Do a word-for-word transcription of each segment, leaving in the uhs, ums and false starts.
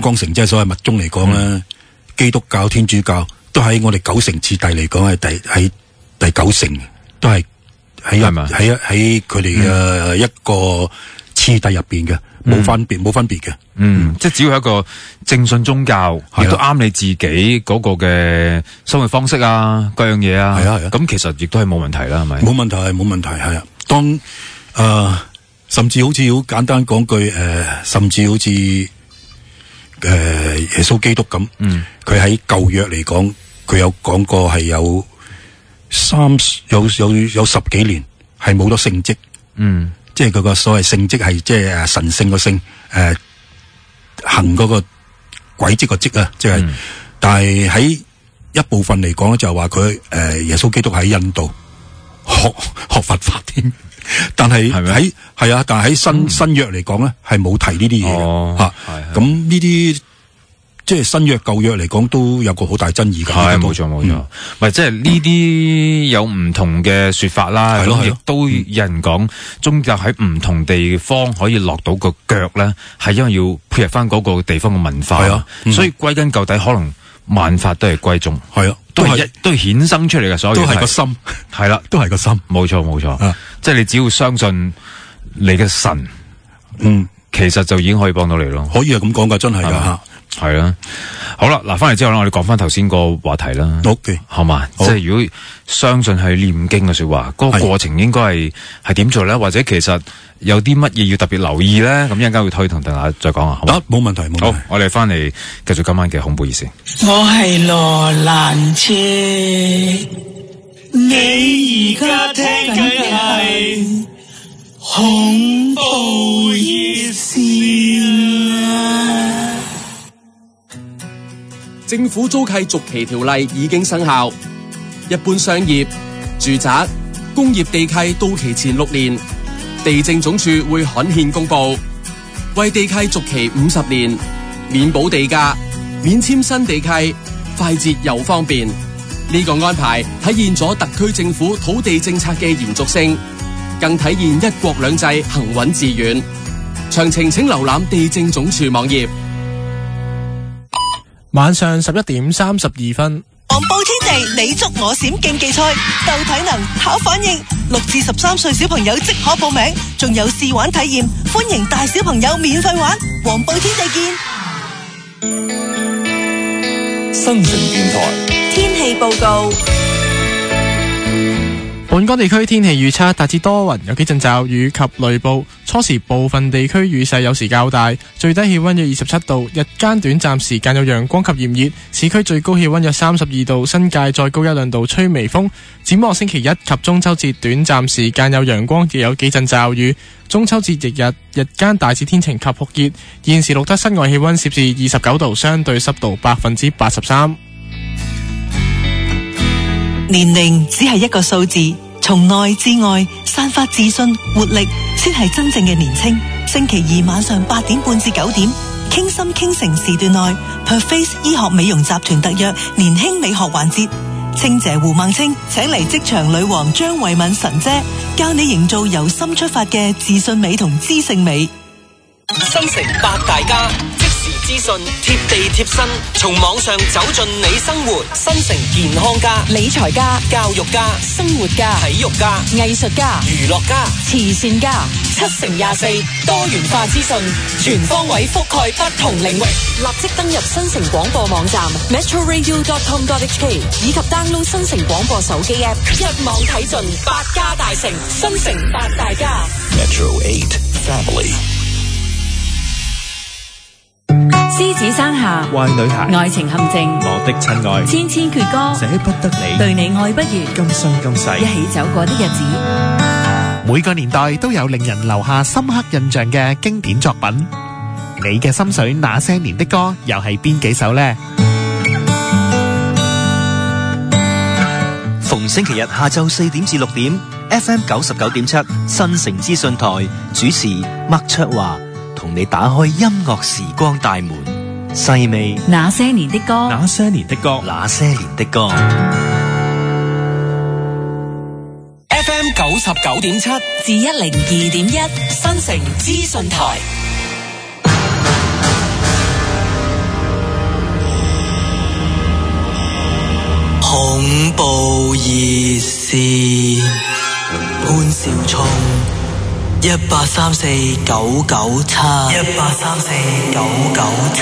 江城即係所謂密宗嚟講咧，嗯、基督教、天主教都喺我哋九成次第嚟講係第喺第九成，都係喺喺喺佢哋嘅一個次第入邊嘅，冇分別冇分別嘅。 嗯，嗯即係只要係一個正信宗教，亦都啱你自己嗰個嘅生活方式啊，各樣嘢啊，係啊係啊，咁其實亦都係冇問題啦，係咪？冇問題，冇問題，係啊。當誒、呃，甚至好似好簡單講句誒、呃，甚至好似誒、呃、耶穌基督咁，嗯，佢喺舊約嚟講，佢有講過係有三有有有十幾年係冇咗聖職，嗯。即係佢個所謂聖職係即係誒神聖個聖誒行嗰個軌跡個跡啊，即係，嗯、但係喺一部分嚟講咧就係話佢誒耶穌基督喺印度學學佛法添，但係喺係啊，但係喺新、嗯、新約嚟講咧係冇提呢啲嘢嘅吓，咁呢啲。即係新約舊約嚟講都有個好大爭議㗎。 係冇錯冇錯，咪即係呢啲有唔同嘅說法啦。係咯，亦都有人講宗教喺唔同地方可以落到個腳咧，係因為要配合翻嗰個地方嘅文化。係啊，嗯、所以歸根究底，可能萬法都係歸宗。係啊，都係都係衍生出嚟嘅，所有都係個心。係啦，都係個心。冇錯冇錯，即係你只要相信你嘅神，嗯，其實就已經可以幫到你咯。可以係咁講㗎，真係㗎吓。係啦，好啦，嗱，翻嚟之後咧，我哋講翻頭先個話題啦。O K，好嘛，即係如果相信係念經嘅說話，嗰個過程應該係係點做咧？或者其實有啲乜嘢要特別留意咧？咁一陣間會推同大家再講啊。得，冇問題，冇問題。好，我哋翻嚟繼續今晚嘅恐怖熱線。 我係羅蘭姐，你而家聽緊係恐怖熱線啊！ 政府租契續期條例已經生效，一般商業、住宅、工業地契到期前六年，地政總署會刊憲公布。為地契續期五十年，免補地價、免簽新地契，快捷又方便。呢個安排體現咗特區政府土地政策嘅延續性，更體現一國兩制行穩致遠。詳情請瀏覽地政總署網頁。 晚上十一點三十二分， 黃埔天地你捉我閃競技賽，鬥體能考反應，六至十三歲小朋友即可報名，仲有試玩體驗，歡迎大小朋友免費玩。黃埔天地見。 新城電台天氣報告。 本港地區天氣預測大致多雲，有幾陣驟雨及雷暴。初時部分地區雨勢有時較大，最低氣溫約二十七度，日間短暫時間有陽光及炎熱。市區最高氣溫約三十二度，新界再高一兩度，吹微風。展望星期一及中秋節短暫時間有陽光，亦有幾陣驟雨。中秋節翌日日間大致天晴及酷熱。現時錄得室外氣溫攝氏二十九度，相對濕度百分之八十三。 年齡只係一個數字。從內至外散發自信活力，先係真正嘅年青。星期二晚上八點半至九點，傾心傾城時段內 Perface 醫學美容集團特約年輕美學環節，清姐胡孟青請嚟職場女王張慧敏神姐，教你營造由心出發嘅自信美同知性美。 新城八大家，即時資訊貼地貼身，從網上走進你生活。新城健康家、 理財家、 教育家、 生活家、 體育家、 藝術家、 娛樂家、 慈善家，七乘廿四多元化資訊，全方位覆蓋不同領域。立即登入新城廣播網站 metro radio dot com dot h k 以及 download 新城廣播手機 app， 一網睇盡百家大城，新城八大家。 Metro eight Family。 獅子山下， 壞女孩， 愛情陷阱， 我的親愛， 千千闕歌， 捨不得你， 對你愛不完， 今生今世， 一起走過的日子。 每個年代都有令人留下深刻印象嘅經典作品，你嘅心水那些年的歌又係邊幾首呢？ 逢星期日下晝四點至六點 ，F M 九十九點七新城資訊台主持麥卓華。同你打開音樂時光大門，細味那些年的歌， 那些年的歌， 那些年的歌。 F M 九十九點七至一零二點一， 新城資訊台。 怖熱線，潘少聰一八三四九九七，一八三四九九七。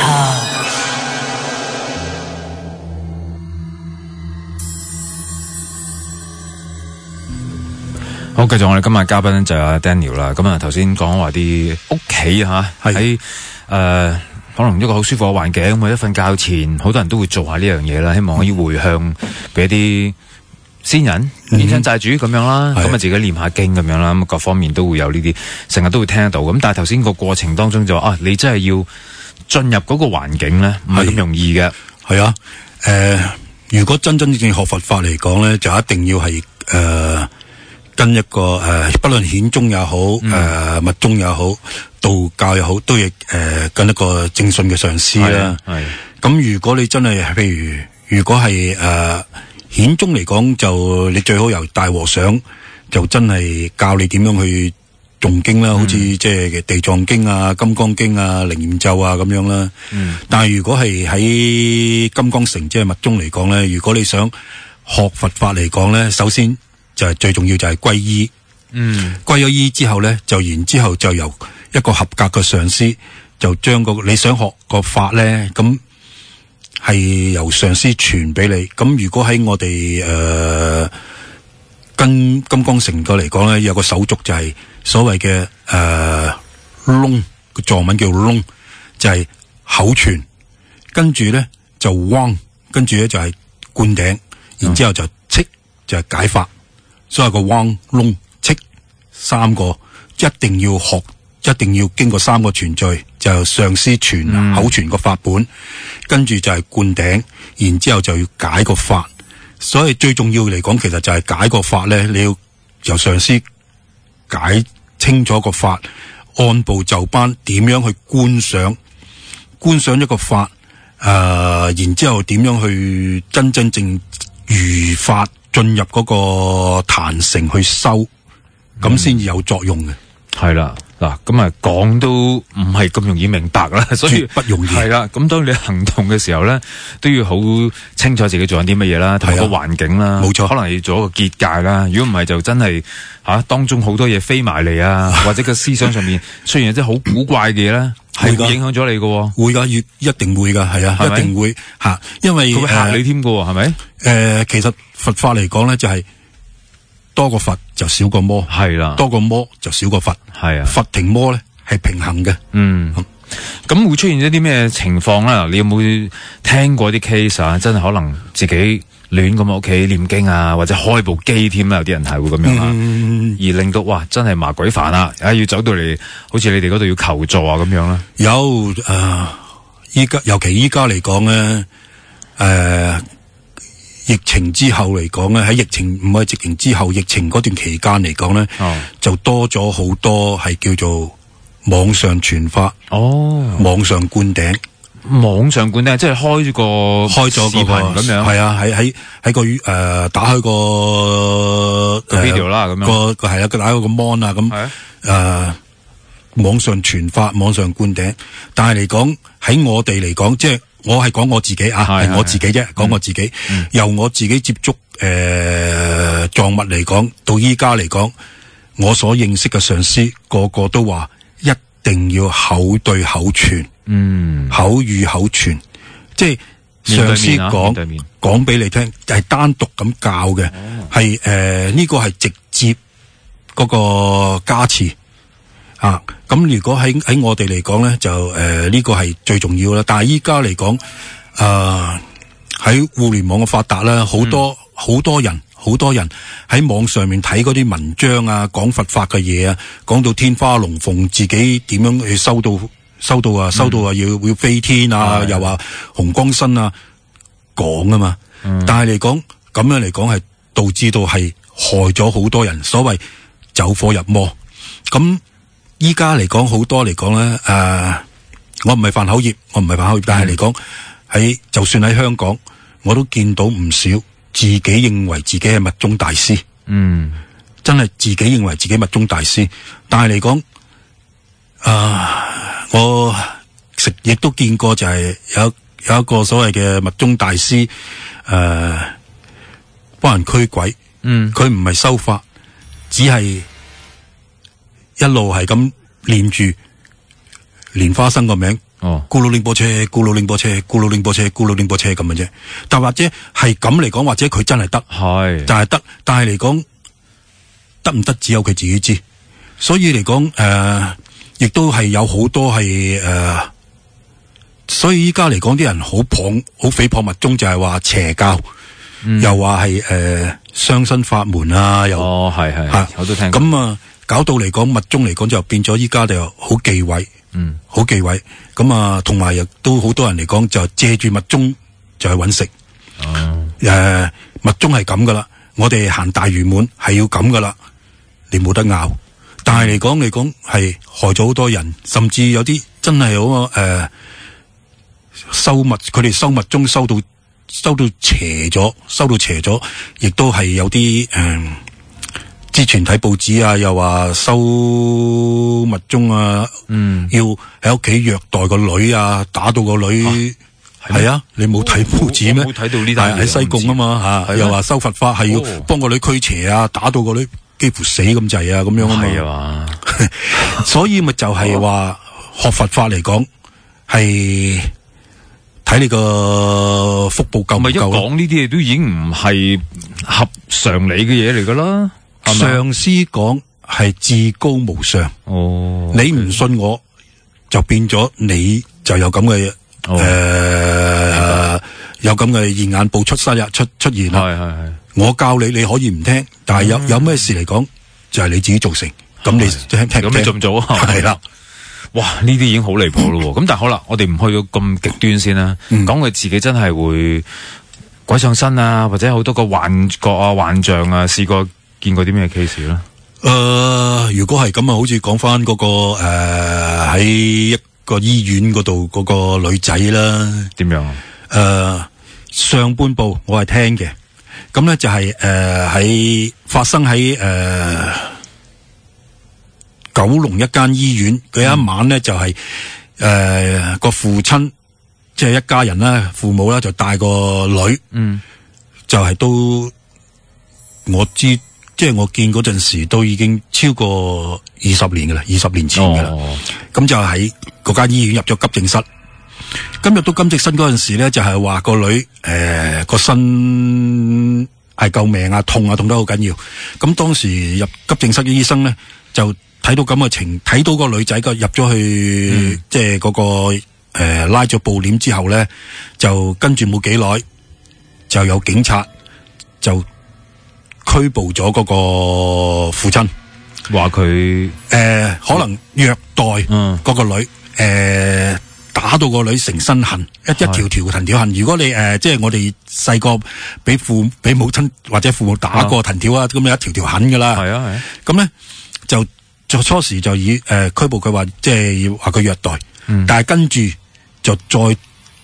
好，繼續我哋今日嘉賓就係阿 Daniel 啦。咁啊，頭先講話啲屋企吓喺誒，可能一個好舒服嘅環境，咁啊，一瞓覺前，好多人都會做下呢樣嘢啦，希望可以回向俾一啲先人、冤親債主咁樣啦，咁啊自己念下經咁樣啦，咁各方面都會有呢啲，成日都會聽得到。咁但係頭先個過程當中就話啊，你真係要進入嗰個環境咧，唔係咁容易嘅。 係啊，誒、呃，如果真真正正學佛法嚟講咧，就一定要係誒。呃跟一個誒、呃，不論顯宗也好，誒、呃、密宗也好，道教也好，都要誒、呃、跟一個正信嘅上師啦。係咁，如果你真係譬如，如果係誒顯宗嚟講，就你最好由大和尚就真係教你點樣去誦經啦，嗯、好似即係地藏經啊、金剛經啊、靈驗咒啊咁樣啦。嗯。但係如果係喺金剛城即係密宗嚟講咧，如果你想學佛法嚟講咧，首先就係最重要就係皈依，嗯，皈咗依之後咧，就然之後就由一個合格嘅上師，就將個你想學個法咧，咁係由上師傳俾你。咁如果喺我哋誒、呃、跟金剛城個嚟講咧，有個手續就係所謂嘅誒窿，個藏文叫窿，就係、是、口傳，跟住咧就汪，跟住咧就係灌頂，然之後就戚就係解法。所以個汪窿戚三個一定要學，一定要經過三個傳序，就上師傳、嗯、口傳個法本，跟住就係灌頂，然之後就要解個法。所以最重要嚟講，其實就係解個法咧，你要由上師解清楚個法，按部就班點樣去觀想，觀想一個法，誒、呃，然之後點樣去真真正如法。進入嗰個壇城去修，咁先至有作用嘅。 係啦，嗱，咁啊講都唔係咁容易明白啦，所以不容易。 係啦，咁當你行動嘅時候咧，都要好清楚自己做緊啲乜嘢啦，同埋個環境啦，冇錯，可能要做一個結界啦。如果唔係就真係吓、啊、當中好多嘢飛埋嚟啊，或者個思想上面出現一啲好古怪嘅嘢咧。係會影響咗你嘅， 會噶，越一定會噶，係啊，一定會吓，因為佢會嚇你添嘅，係咪？ 誒，其實佛法嚟講咧，就係多個佛就少個魔， 係啦， 多個魔就少個佛，係啊，佛停魔咧係平衡嘅， 嗯。咁會出現一啲咩情況啦？你有冇聽過啲 case 啊？真係可能自己亂咁喺屋企念經啊，或者開部機添啦，有啲人係會咁樣啊，嗯、而令到哇真係麻鬼煩啦，啊要走到嚟，好似你哋嗰度要求助啊咁樣啦。 有誒，依家尤其依家嚟講咧，誒疫情之後嚟講咧，喺疫情唔係疫情之後，疫情嗰段期間嚟講咧，哦、就多咗好多係叫做網上傳法，哦，網上灌頂。 網上灌頂即係開咗個開咗個視頻咁樣，係啊，喺喺喺個誒、呃、打開個個 video 啦，咁樣個個係啊，佢打開個 mon 啊，咁誒、呃、網上傳法、網上灌頂。但係嚟講喺我哋嚟講，即係我係講我自己啊，係我自己啫，講我自己。嗯、由我自己接觸誒藏物嚟講，到依家嚟講，我所認識嘅上師個個都話一定要口對口傳。嗯，口與口傳，即係上師講講俾你聽，係單獨咁教嘅，係誒呢個係直接嗰個加持啊。咁如果喺喺我哋嚟講咧，就誒呢、呃這個係最重要啦。但係依家嚟講，誒喺互聯網嘅發達啦，好多好、嗯、多人，好多人喺網上面睇嗰啲文章啊，講佛法嘅嘢啊，講到天花龍鳳，自己點樣去收到。收到啊，收到啊，要要飛天啊，又話紅光身啊，講啊嘛。嗯、但係嚟講咁樣嚟講係導致到係害咗好多人，所謂走火入魔。咁依家嚟講好多嚟講咧，誒、呃，我唔係犯口業，我唔係犯口業，但係嚟講喺就算喺香港，我都見到唔少自己認為自己係密宗大師，嗯，真係自己認為自己密宗大師，但係嚟講，啊、呃。我食亦都見過，就係有有一個所謂嘅密宗大師，誒、呃， 幫人驅鬼。 嗯， 佢唔係修法，只係一路係咁念住蓮花生個名。 哦， 咕嚕拎波車，咕嚕拎波車，咕嚕拎波車，咕嚕拎波車咁嘅啫。但或者係咁嚟講，或者佢真係得， 係， 但係得，但係嚟講得唔得，只有佢自己知。所以嚟講，誒、呃，亦都係有好多係誒、呃，所以依家嚟講啲人好謗，好誹謗密宗，就係話邪教。嗯、又話係誒雙生法門啊，又哦係係， 吓我都聽過。 咁啊，搞到嚟講密宗嚟講就變咗依家就好忌諱， 嗯， 好忌諱。咁啊，同埋亦都好多人嚟講就借住密宗就去揾食。 哦， 誒、呃，密宗係咁噶啦，我哋行大圓滿係要咁噶啦，你冇得拗。但係嚟講嚟講係害咗好多人，甚至有啲真係好誒收密，佢哋收密宗收到。收到邪咗，收到邪咗，亦都係有啲誒，之前睇報紙啊，又話收密宗啊， 嗯， 要喺屋企虐待個女啊，打到個女，係啊，你冇睇報紙咩？ 冇睇到呢單嘢， 喺西貢啊嘛吓，又話收佛法係要幫個女驅邪啊，打到個女幾乎死咁滯啊，咁樣啊嘛， 係啊， 所以咪就係話學佛法嚟講係。睇你個福報夠唔夠咯？ 講呢啲嘢都已經唔係合常理嘅嘢嚟噶啦。 上師講係至高無上。 哦， 你唔信我，就變咗你就有咁嘅誒，有咁嘅現眼報出生日出出現啦。 係係係。 我教你，你可以唔聽，但係有、嗯、有咩事嚟講，就係、是、你自己造成。咁你聽聽咁你做唔做啊？ 係啦。 哇！呢啲已經好離譜咯，咁但係好啦，我哋唔去到咁極端先啦。講佢、嗯、自己真係會鬼上身啊，或者好多個幻覺啊、幻象啊，試過見過啲咩 case 咧？ 誒、呃，如果係咁啊，好似講翻嗰個誒喺、呃、一個醫院嗰度嗰個女仔啦， 點樣啊？ 誒、呃，上半部我係聽嘅，咁咧就係誒喺發生喺誒。呃九龍一間醫院，佢一晚咧就係誒個父親，即係一家人啦，父母啦就帶個女， 嗯， 就係都我知，即係我見嗰陣時都已經超過二十年噶啦，二十年前噶啦，咁、哦、就喺嗰間醫院入咗急症室。咁入到急症室嗰陣時咧，就係話個女誒個身係救命啊，痛啊，痛得好緊要。咁當時入急症室嘅醫生咧就。睇到咁嘅情，睇到個女仔個入咗去，嗯、即係嗰、那個誒、呃、拉咗布簾之後咧，就跟住冇幾耐，就有警察就拘捕咗嗰個父親， 話佢誒可能虐待嗰個女，誒、嗯呃、打到個女成身痕，一一條條藤條痕。如果你誒、呃、即係我哋細個俾父俾母親或者父母打過藤條啊，咁有一條條痕噶啦。 係啊係。咁咧就。就初時就以誒、呃、拘捕佢話，即係要話佢虐待，嗯、但係跟住就再誒、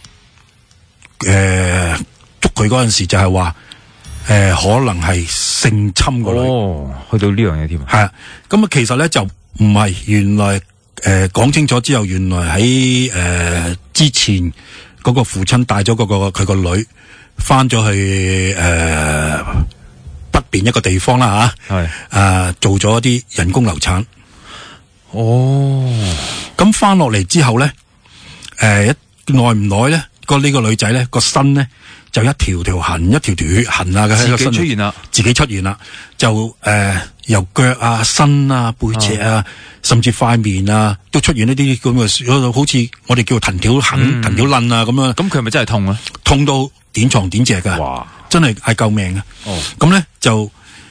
呃、捉佢嗰陣時就係話誒可能係性侵個女， 哦，去到呢樣嘢添。 係啊，咁啊其實咧就唔係，原來誒講、呃、清楚之後，原來喺誒、呃、之前嗰個父親帶咗嗰個佢個女翻咗去誒。呃北邊一個地方啦吓，係誒、呃、做咗一啲人工流產。 哦， 咁翻落嚟之後咧，誒、呃、一耐唔耐咧，個呢個女仔咧個身咧就一條條痕，一條條血痕啊，喺個身出現啦， 自己出現啦，就誒、呃、由腳啊、身啊、背脊啊，啊甚至塊面啊，都出現一啲咁嘅，好似我哋叫藤條痕、嗯、藤條撚啊咁樣。 咁佢係咪真係痛啊？ 痛到點床點隻噶？哇！真係係救命啊！哦，咁咧就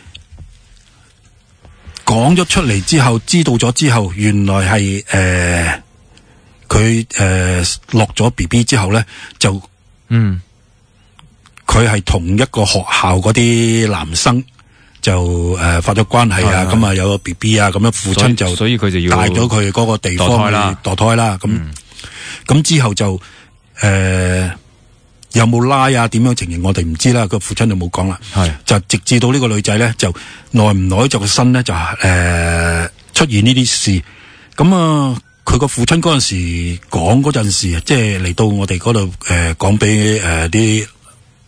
講咗出嚟之後，知道咗之後，原來係誒佢誒落咗 B B 之後咧，就嗯佢係同一個學校嗰啲男生就誒、呃、發咗關係啊，咁啊有個 B B 啊，咁樣父親就所以佢就要帶咗佢嗰個地方去墮胎啦，咁咁、嗯、之後就誒。呃有冇拉啊？點樣情形我哋唔知啦。個父親就冇講啦。係就直至到呢個女仔咧，就耐唔耐就個身咧就誒、呃、出現呢啲事。咁啊，佢個父親嗰陣時講嗰陣時，即係嚟到我哋嗰度誒講俾誒啲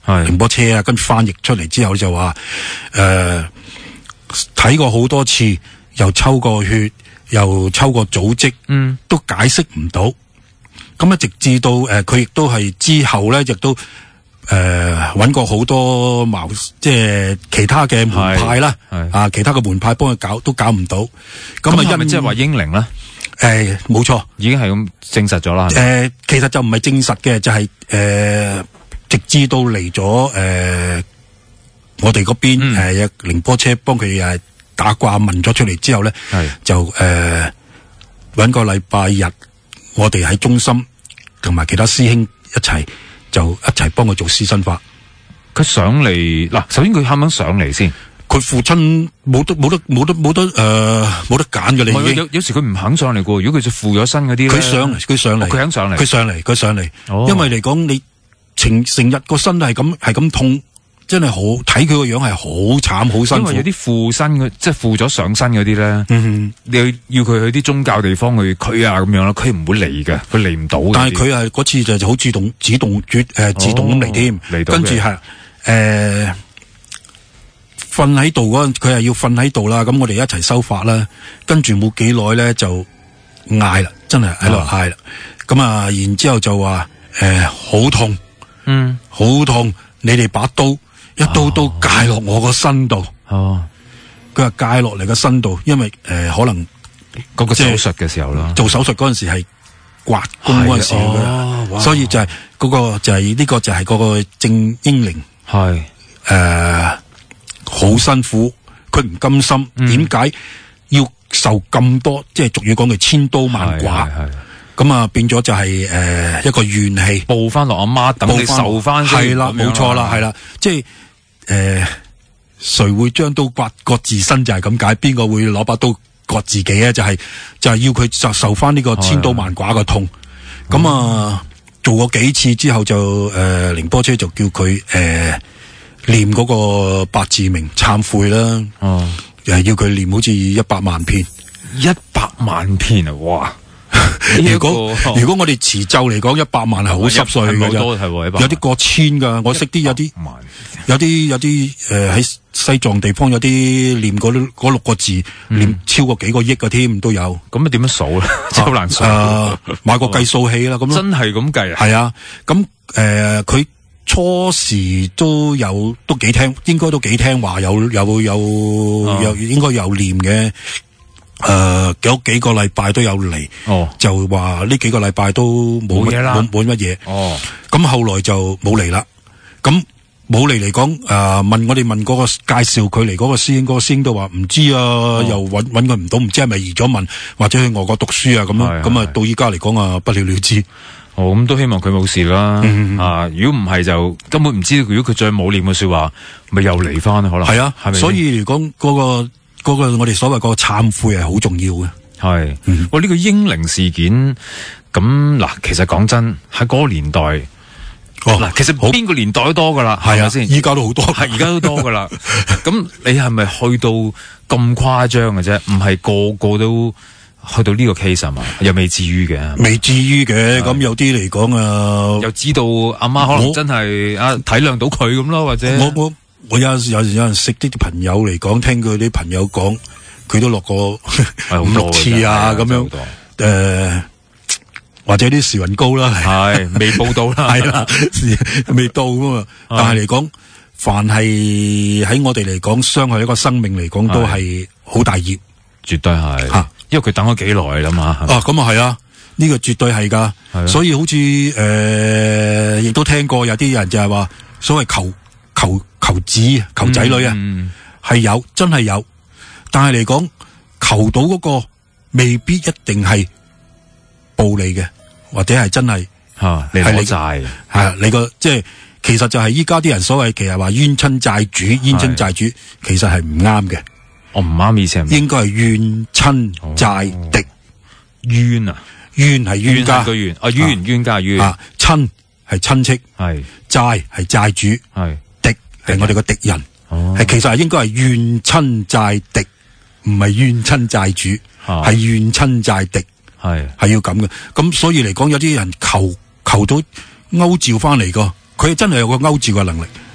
寧波車啊，跟住翻譯出嚟之後就話誒睇過好多次，又抽過血，又抽過組織， 嗯， 都解釋唔到。咁啊，直至到誒佢亦都係之後咧，亦都誒揾、呃、過好多矛，即係其他嘅門派啦，啊，其他嘅門派幫佢搞都搞唔到。咁啊， 係咪即係話英靈咧？ 誒，冇錯， 已經係咁證實咗啦。 誒、呃，其實就唔係證實嘅，就係、是、誒、呃，直至到嚟咗誒，我哋嗰邊誒寧波車幫佢誒打卦問咗出嚟之後咧，就誒搵、呃、個禮拜日，我哋喺中心同埋其他師兄一齊就一齊幫佢做屍身法。 佢上嚟嗱，首先佢肯唔肯上嚟先？ 佢父親冇得冇得冇得冇得誒冇得揀嘅，你已經有有時佢唔肯上嚟嘅。如果佢就附咗身嗰啲咧， 佢上嚟佢上嚟， 佢肯上嚟， 佢上嚟佢上嚟。 哦、 因為嚟講你成成日個身係咁係咁痛，真係好睇佢個樣係好慘好辛苦。 因為有啲附身嘅，即係附咗上身嗰啲咧， 嗯， 你要佢去啲宗教地方去驅啊咁樣啦，佢唔會嚟嘅，佢嚟唔到。 但係佢係嗰次就好自動自動誒、呃、自動咁嚟添， 嚟到跟住係誒。瞓喺度嗰陣，佢係要瞓喺度啦。咁我哋一齊修法啦。跟住冇幾耐咧，就嗌啦，真係喺度嗌啦。咁啊，然之後就話誒好痛， 嗯， 好痛。你哋把刀一刀刀介落我個身度。 哦， 佢話介落嚟個身度，因為誒、呃、可能嗰個手術嘅時候啦， 做手術嗰陣時係刮宮嗰陣時嘅、哦，所以就係嗰、嗰個就係、係、呢、呢個就係嗰個正英靈係誒。好辛苦，佢唔甘心，點、嗯、解要受咁多？即係俗語講嘅千刀萬剮，咁啊變咗就係、是、誒、呃、一個怨氣， 報翻落阿媽，等你受翻先。 係啦，冇錯啦，係啦，即係誒，誰、呃、會將刀割割自身就係咁解？邊個會攞把刀割自己咧？就係、是、就係、是、要佢就受翻呢個千刀萬剮嘅痛。咁啊、呃嗯，做過幾次之後就誒，寧、呃、波車就叫佢誒。呃念嗰個八字明懺悔啦， 哦， 又係要佢念好似一百萬遍， 一百萬遍啊！哇！ 如果如果我哋持咒嚟講，一百萬係好濕碎嘅啫，有啲過千噶。我識啲有啲有啲有啲誒喺西藏地方有啲念嗰嗰六個字、嗯、念超過幾個億嘅添都有。 咁啊點樣數咧？真係好難數。 誒，買個計數器啦，咁真係咁計啊？ 係啊，咁誒佢。初時都有都幾聽，應該都幾聽話，有有有、哦、有應該有念嘅。誒、呃，有幾個禮拜都有嚟、哦，就話呢幾個禮拜都冇乜冇冇乜嘢。哦，咁後來就冇嚟啦。咁冇嚟嚟講，誒、呃、問我哋問嗰個介紹佢嚟嗰個師兄，嗰、嗰個師兄都話唔知啊，哦、又搵搵佢唔到，唔知係咪移咗民或者去外國讀書啊咁樣。咁啊到依家嚟講啊，不了了之。 哦，咁都希望佢冇事啦。嗯、啊，如果唔係就根本唔知道，如果佢再冇念嘅說話，咪又嚟翻可能。 係啊， 係咪？ 所以嚟講嗰個嗰、嗰個我哋所謂嗰個懺悔係好重要嘅。 係，嗯，喂，呢、呢個英靈事件咁嗱，其實講真喺嗰個年代，哦嗱，其實邊個年代都多噶啦，係咪先？ 依家都好多， 係而家都多噶啦。咁你係咪去到咁誇張嘅啫？唔係個個都。去到呢個 case 係嘛，又未至於嘅， 未至於嘅。咁有啲嚟講啊， 又知道阿媽可能真係啊體諒到佢咁咯，或者我我我有時有時有人識啲朋友嚟講，聽佢啲朋友講，佢都落過五六次啊咁樣，誒、呃、或者啲時運高啦， 係未報到啦， 係啦，未到噶嘛。但係嚟講，凡係喺我哋嚟講，傷害一個生命嚟講，都係好大業， 絕對係。啊因為佢等咗幾耐啦嘛， 啊咁啊係啊，呢、這個絕對係噶，所以好似誒亦都聽過有啲人就係話所謂求求求子求仔女啊，係、嗯嗯、有真係有，但係嚟講求到嗰個未必一定係報你嘅，或者係真係吓你攞債係你個即係其實就係依家啲人所謂其實話冤親債主冤親債主，其實係唔啱嘅。 我唔啱意思係應該係冤親債敵， 冤啊冤係冤家個冤啊冤冤家冤啊親係親戚係債係債主係敵係我哋個敵人係、哦、其實係應該係冤親債敵，唔係冤親債主係冤親債敵係係要咁嘅。咁所以嚟講有啲人求求到勾召翻嚟個，佢真係有個勾召嘅能力。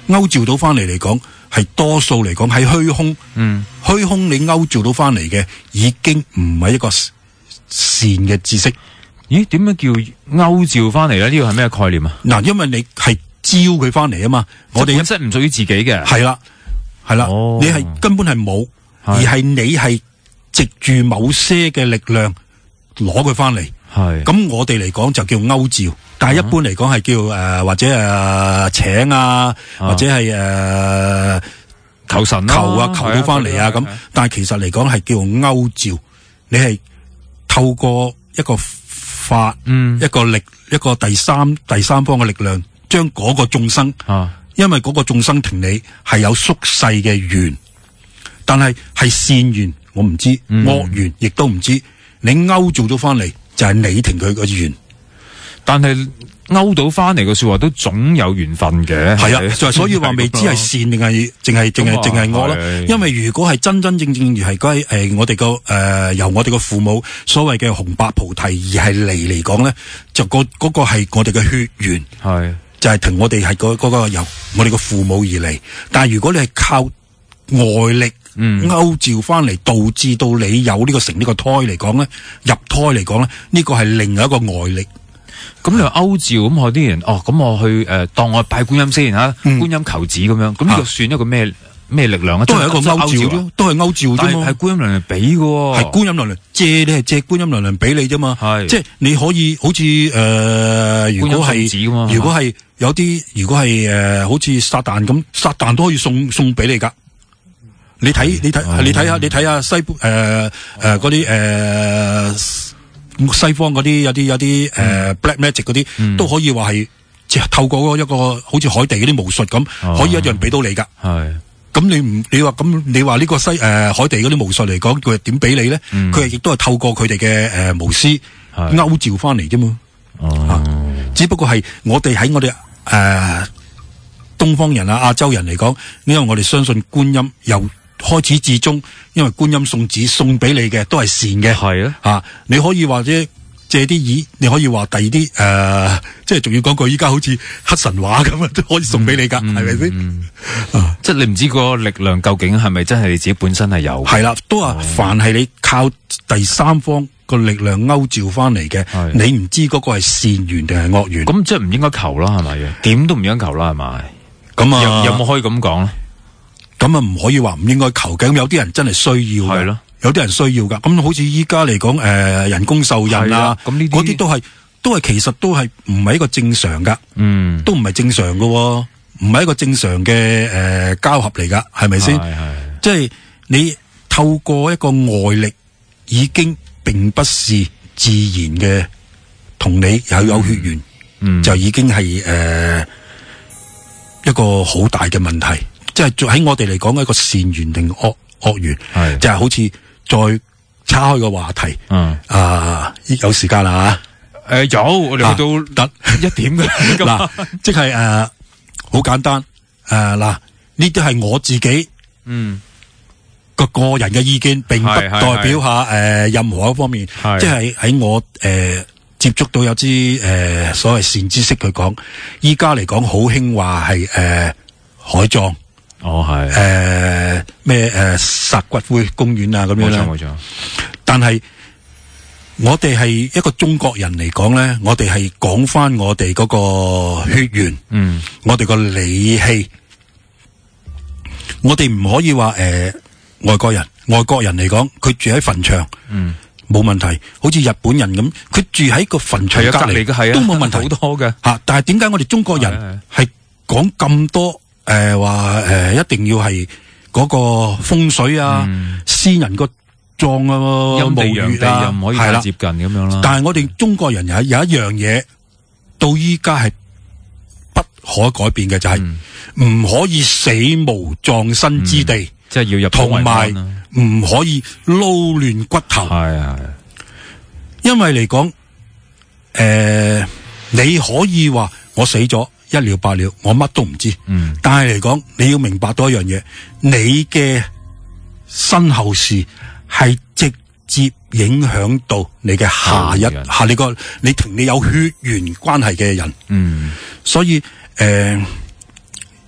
勾召到翻嚟嚟講，係多數嚟講喺虛空， 嗯， 虛空你勾召到翻嚟嘅，已經唔係一個善嘅知識。 咦？點樣叫勾召翻嚟咧？呢個係咩概念啊？ 嗱，因為你係招佢翻嚟啊嘛，我哋本身唔屬於自己嘅， 係啦，係啦， 哦、 你係根本係冇，而係你係藉住某些嘅力量攞佢翻嚟。 係咁，我哋嚟講就叫勾召，但係一般嚟講係叫誒、呃、或者誒、呃、請啊，或者係誒、呃、 求神、啊、 求啊求到翻嚟啊咁。但係其實嚟講係叫勾召，你係透過一個法，嗯，一個力，一個第三第三方嘅力量，將嗰個眾生，啊，因為嗰個眾生同你係有宿世嘅緣，但係係善緣我唔知，惡緣亦都唔知，你勾做咗翻嚟就係、是、你同佢個緣， 但係勾到翻嚟嘅說話都總有緣分嘅， 係啊，就係所以話未知係善定係淨係淨係淨係惡啦。因為如果係真真正正而係嗰誒我哋個誒由我哋個父母所謂嘅紅白菩提而係嚟嚟講咧，就、嗰個嗰、嗰個係我哋嘅血緣，係就係同我哋係嗰嗰個由我哋個父母而嚟。但係如果你係靠外力勾召翻嚟，導致到你有呢個成呢個胎嚟講咧，入胎嚟講咧，呢、呢個係另外一個外力。 咁你話勾召咁，我啲人哦，咁我去誒、呃、當我拜觀音先吓，嗯、觀音求子咁樣，咁呢個算一個咩咩力量啊？ 都係一個勾召啫，都係勾召啫嘛。 係觀音娘娘俾嘅， 係觀音娘娘借，你係借觀音娘娘俾你啫嘛。係即係你可以好似誒、呃，如果係如果係有啲，如果係誒、呃，好似撒旦咁，撒旦都可以送送俾你噶。你睇你睇、哦、你睇下你睇下西誒誒嗰啲誒。西方嗰啲有啲有啲誒、呃、black magic 嗰啲、嗯、都可以話係即係透過一個好似海地嗰啲巫術咁、哦，可以一樣俾到你噶。係咁你唔你話咁你話呢個西誒、呃、海地嗰啲巫術嚟講，佢係點俾你咧？佢係亦都係透過佢哋嘅誒巫師勾召翻嚟啫嘛。哦、啊，只不過係我哋喺我哋誒、呃、東方人啊亞洲人嚟講，因為我哋相信觀音由開始至終，因為觀音送子送俾你嘅都係善嘅，係啊，啊，你可以或者借啲意，你可以話第二啲誒，即係仲要講句，依家好似黑神話咁啊，都可以送俾你噶，係咪先？ 即係你唔知個力量究竟係咪真係你自己本身係有？係啦，都話凡係你靠第三方個力量勾召翻嚟嘅，你唔知嗰個係善緣定係惡緣， 咁即係唔應該求啦，係咪？點都唔應該求啦，係咪？ 咁啊， 有有冇可以咁講咧？ 咁啊，唔可以話唔應該求嘅，咁有啲人真係需要嘅，係咯，有啲人需要噶。咁好似依家嚟講，誒、呃，人工受孕啊，咁呢啲嗰啲都係都係其實都係唔係一個正常噶，嗯，都唔係正常噶，唔係一個正常嘅誒、呃、交合嚟噶，係咪先？即係你透過一個外力，已經並不是自然嘅，同你有有血緣、嗯，就已經係誒、呃、一個好大嘅問題。即係喺我哋嚟講一個善緣定惡惡緣，係就係、是、好似再岔開個話題，嗯啊，有時間啦吓，誒、呃、有，我哋去到得一點嘅嗱，即係誒好簡單誒嗱，呢啲係我自己嗯個個人嘅意見，並不代表下誒、呃、任何一方面，即係喺我誒、呃、接觸到有啲誒、呃、所謂善知識佢講，依家嚟講好興話係誒海葬。哦，係誒咩誒撒骨灰公園啊咁樣啦，冇錯冇錯。但係我哋係一個中國人嚟講咧，我哋係講翻我哋嗰個血緣，嗯，我哋個理氣，我哋唔可以話誒、呃、外國人，外國人嚟講，佢住喺墳場，嗯，冇問題。好似日本人咁，佢住喺個墳場隔籬嘅，都冇問題，好多嘅吓。但係點解我哋中國人係講咁多？誒話誒一定要係嗰個風水啊，嗯、私人個葬啊， 陰地陽地又唔可以太接近咁樣啦。 但係我哋中國人有有一樣嘢，到依家係不可改變嘅，就係、是、唔、嗯、可以死無葬身之地，嗯、即係要入同埋唔可以撈亂骨頭。係係，因為嚟講，誒、呃、你可以話我死咗。一了百了，我乜都唔知。嗯，但係嚟講，你要明白多一樣嘢，你嘅身後事係直接影響到你嘅下一下你個你同你有血緣關係嘅人。嗯，所以誒、呃，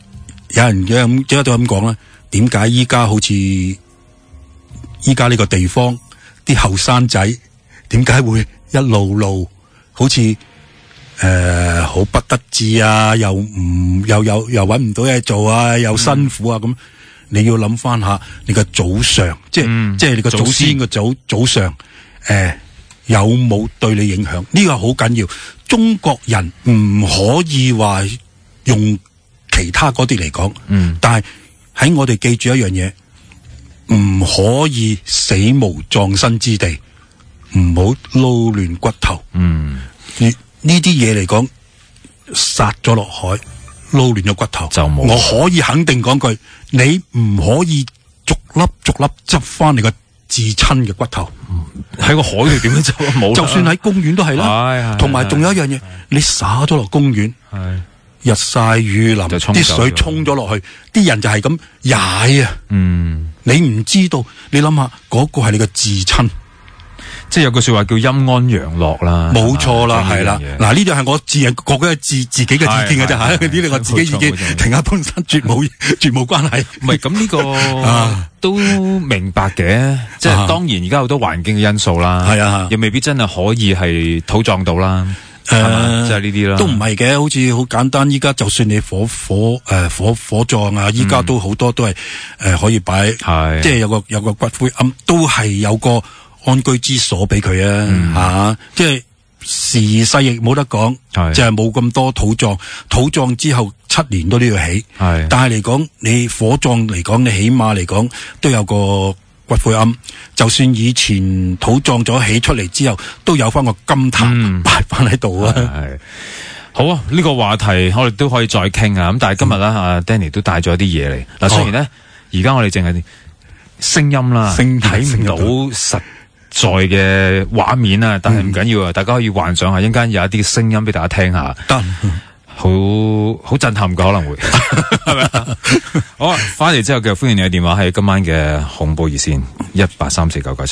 有人有咁即係都咁講啦，點解依家好似依家呢個地方啲後生仔點解會一路路好似誒好不得志啊，又唔又又又搵唔到嘢做啊，又辛苦啊咁、嗯，你要諗翻下你個祖上，即係、嗯、即係你個祖先個祖祖上誒、呃、有冇對你影響？呢、這個好緊要。中國人唔可以話用其他嗰啲嚟講，嗯，但係喺我哋記住一樣嘢，唔可以死無葬身之地，唔好撈亂骨頭。嗯，呢啲嘢嚟講，殺咗落海，撈亂咗骨頭就冇。我可以肯定講句，你唔可以逐粒逐粒執翻你個至親嘅骨頭。喺個海度點樣執啊？冇，就算喺公園都係啦。同埋仲有一樣嘢，你灑咗落公園，日曬雨淋，啲水沖咗落去，啲人就係咁踩啊！嗯，你唔知道，你諗下嗰個係你嘅至親， 即係有句說話叫陰安陽樂啦。冇錯啦，係啦。嗱，呢啲係我自人個個嘅自自己嘅意見嘅啫吓，呢啲我自己意見，同阿潘生絕冇絕冇關係。 唔係咁呢個都明白嘅，即係當然而家好多環境嘅因素啦，係啊，又未必真係可以係土葬到啦。誒、呃，即係呢啲啦，都唔係嘅，好似好簡單。依家就算你火火誒、呃、火火葬啊，依家都好多都係誒、呃、可以擺，係即係有個有個骨灰龕，都係有個安居之所俾佢啊，吓、嗯啊，即係時勢亦冇得講，就係冇咁多土葬，土葬之後七年都都要起，係，但係嚟講你火葬嚟講，你起碼嚟講都有個骨灰龕，就算以前土葬咗起出嚟之後，都有翻個金壇擺翻喺度啊！係好啊，呢、這個話題我哋都可以再傾啊！咁但係今日咧，阿、嗯、Danny 都帶咗啲嘢嚟。嗱，雖然咧，而家我哋淨係聲音啦，睇唔到實在嘅畫面啊，但係唔緊要啊、嗯，大家可以幻想下，一陣間有一啲聲音俾大家聽下。得。好好震撼噶，可能會係咪啊？好啊！翻嚟之後嘅歡迎你嘅電話係今晚嘅恐怖熱線一八三四九九七。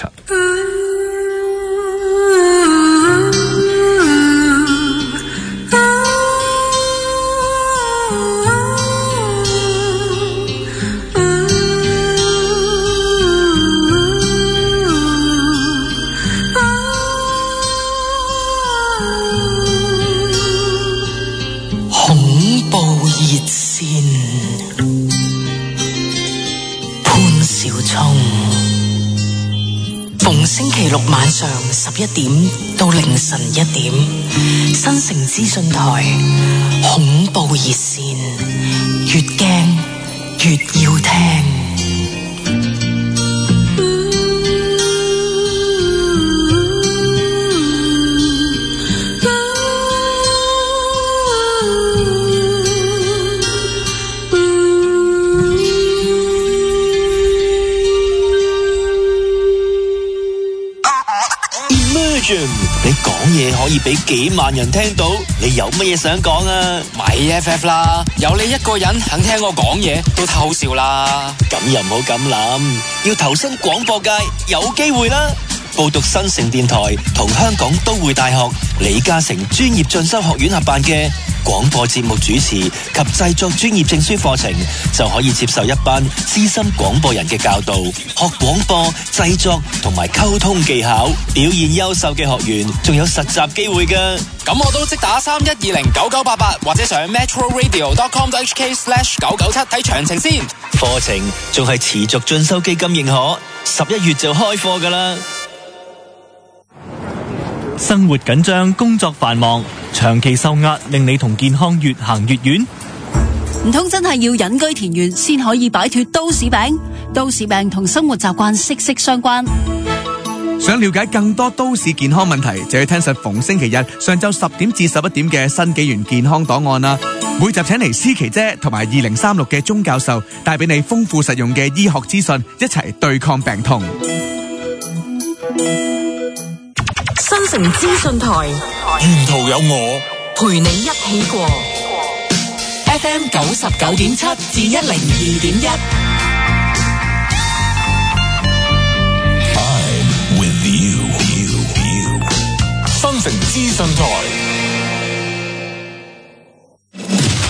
逢星期六晚上十一點到凌晨一點，新城資訊台恐怖熱線，越驚越要聽。 你講嘢可以俾幾萬人聽到，你有乜嘢想講啊？ 咪 F F 啦，有你一個人肯聽我講嘢都偷笑啦。 咁又唔好咁諗，要投身廣播界有機會啦。報讀新城電台同香港都會大學李嘉誠專業進修學院合辦嘅廣播節目主持及製作專業證書課程，就可以接受一班資深廣播人嘅教導，學廣播製作同埋溝通技巧，表現優秀嘅學員仲有實習機會㗎。 咁我都即打三一二零九九八八，或者上 metro radio dot com dot h k slash 九九七睇詳情先。 課程仲係持續進修基金認可，十一月就開課㗎啦。 生活緊張，工作繁忙，長期受壓，令你同健康越行越遠。 唔通真係要隱居田園先可以擺脫都市病？都市病同生活習慣息息相關。 想了解更多都市健康問題，就要聽實逢星期日上晝十點至十一點嘅新紀元健康檔案啦。每集請嚟思琪姐同埋二零三六嘅鐘教授，帶俾你豐富實用嘅醫學資訊，一齊對抗病痛。 新城資訊台， 沿途有我陪你一起過。F M 九十九點七至一零二點一。 I'm with you, you, you. 新城資訊台。